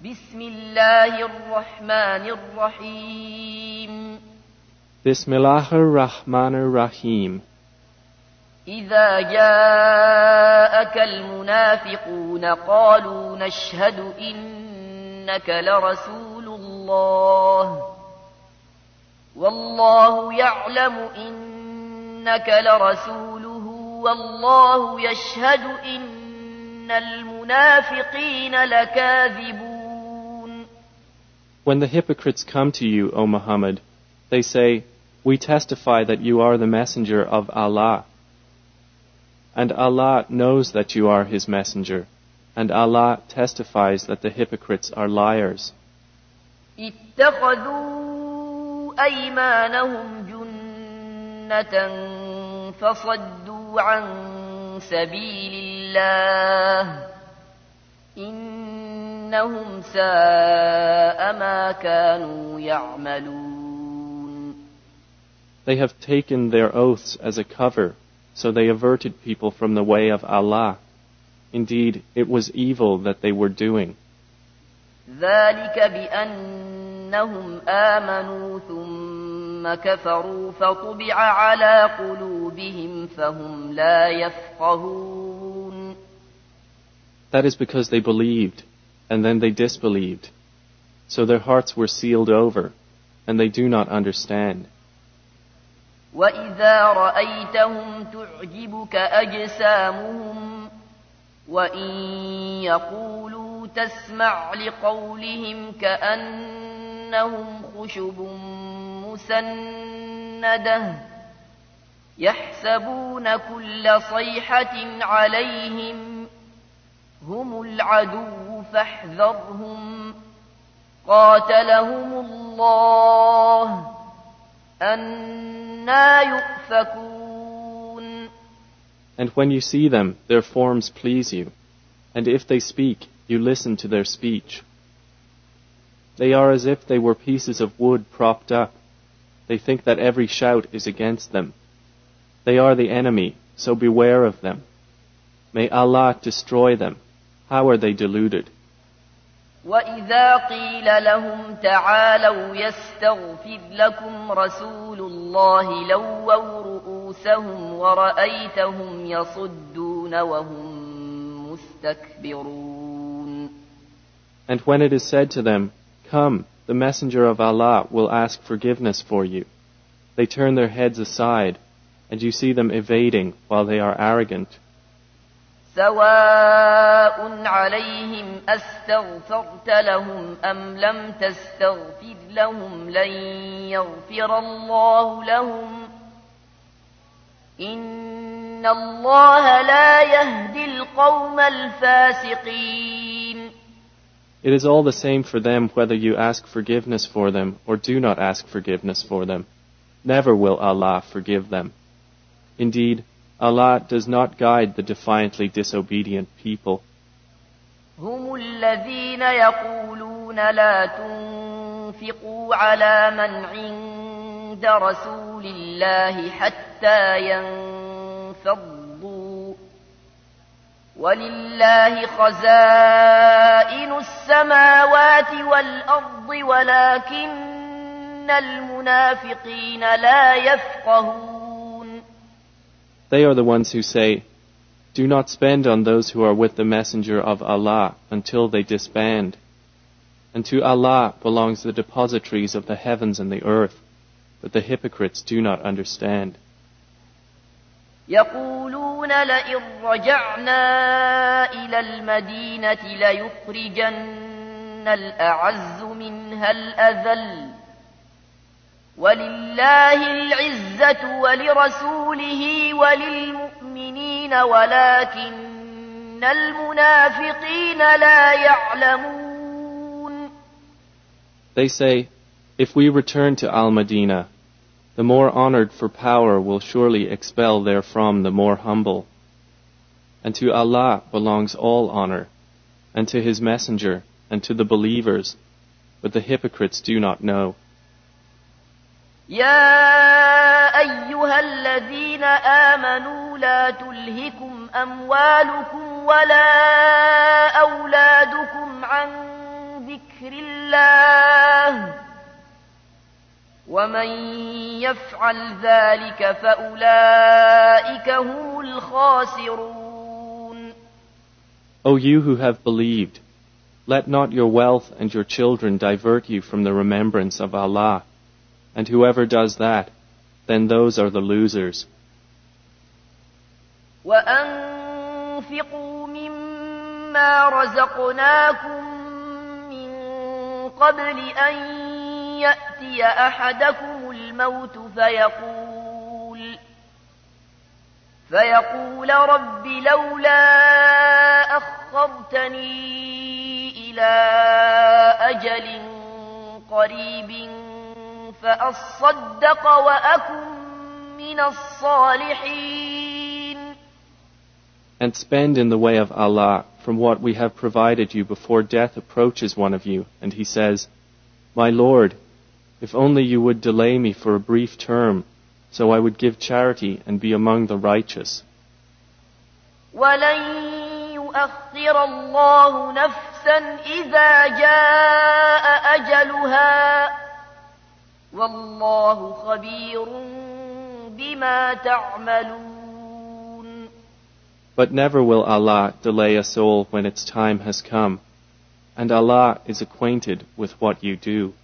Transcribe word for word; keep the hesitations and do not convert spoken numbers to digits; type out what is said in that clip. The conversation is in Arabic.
بسم الله الرحمن الرحيم بسم الله الرحمن الرحيم إذا جاءك المنافقون قالوا نشهد إنك لرسول الله والله يعلم إنك لرسوله والله يشهد إن المنافقين لكاذبون. When the hypocrites come to you, O Muhammad, they say, "We testify that you are the messenger of Allah." And Allah knows that you are His messenger, and Allah testifies that the hypocrites are liars. اتخذوا أيمانهم جنة فصدوا عن سبيل الله إنهم ساء ما كانوا يعملون. They have taken their oaths as a cover, so they averted people from the way of Allah. Indeed, it was evil that they were doing. ذلك بأنهم آمنوا ثم كفروا فطبع على قلوبهم فهم لا يفقهون. That is because they believed, and then they disbelieved. So their hearts were sealed over, and they do not understand. وَإِذَا رَأَيْتَهُمْ تُعْجِبُكَ أَجْسَامُهُمْ وَإِنْ يَقُولُوا تَسْمَعْ لِقَوْلِهِمْ كَأَنَّهُمْ خُشُبٌ مُّسَنَّدَةٌ يَحْسَبُونَ كُلَّ صَيْحَةٍ عَلَيْهِمْ هُمُ الْعَدُوُّ فَاحْذَرْهُمْ قَاتَلَهُمُ اللَّهُ أَنَّى يُؤْفَكُونَ. And when you see them, their forms please you, and if they speak, you listen to their speech. They are as if they were pieces of wood propped up. They think that every shout is against them. They are the enemy, so beware of them. May Allah destroy them. How are they deluded? وَإِذَا قِيلَ لَهُمْ تَعَالَوْا يَسْتَغْفِرْ لَكُمْ رَسُولُ اللَّهِ لَوَّوْا رُءُوسَهُمْ وَرَأَيْتَهُمْ يَصُدُّونَ وَهُمْ مُسْتَكْبِرُونَ. And when it is said to them, "Come, the Messenger of Allah will ask forgiveness for you," they turn their heads aside, and you see them evading while they are arrogant. سواء عليهم أستغفرت لهم أم لم تستغفر لهم لن يغفر الله لهم إن الله لا يهدي القوم الفاسقين. It is all the same for them whether you ask forgiveness for them or do not ask forgiveness for them. Never will Allah forgive them. Indeed, Allah does not guide the defiantly disobedient people. هم الذين يقولون لا تنفقوا على من عند رسول الله حتى ينفضوا ولله خزائن السماوات والأرض ولكن المنافقين لا يفقهون. They are the ones who say, "Do not spend on those who are with the Messenger of Allah until they disband. And to Allah belongs the depositories of the heavens and the earth, but the hypocrites do not understand." يقولون لئن رجعنا إلى المدينة ليخرجن الأعز منها الأذل ولله العزة ولرسوله وللمؤمنين ولكن المنافقين لا يعلمون. They say, "If we return to Al-Madinah, the more honored for power will surely expel therefrom the more humble. And to Allah belongs all honor, and to His Messenger, and to the believers, but the hypocrites do not know." يا أيها الذين آمنوا لا تلهكم أموالكم ولا أولادكم عن ذكر الله ومن يفعل ذلك فأولئك هم الخاسرون. O you who have believed, let not your wealth and your children divert you from the remembrance of Allah, and whoever does that, then those are the losers. وأنفقوا مما رزقناكم من قبل أن يأتي أحدكم الموت فيقول فيقول رب لولا أخرتني إلى أجل قريب فأصدق وأكن من الصالحين. And spend in the way of Allah from what we have provided you before death approaches one of you, and he says, My Lord, if only you would delay me for a brief term, so I would give charity and be among the righteous. وَلَن يُؤَخِّرَ اللَّهُ نَفْسًا إِذَا جَاءَ أَجَلُهَا وَاللَّهُ خَبِيرٌ بِمَا تَعْمَلُونَ. But never will Allah delay a soul when its time has come, and Allah is acquainted with what you do.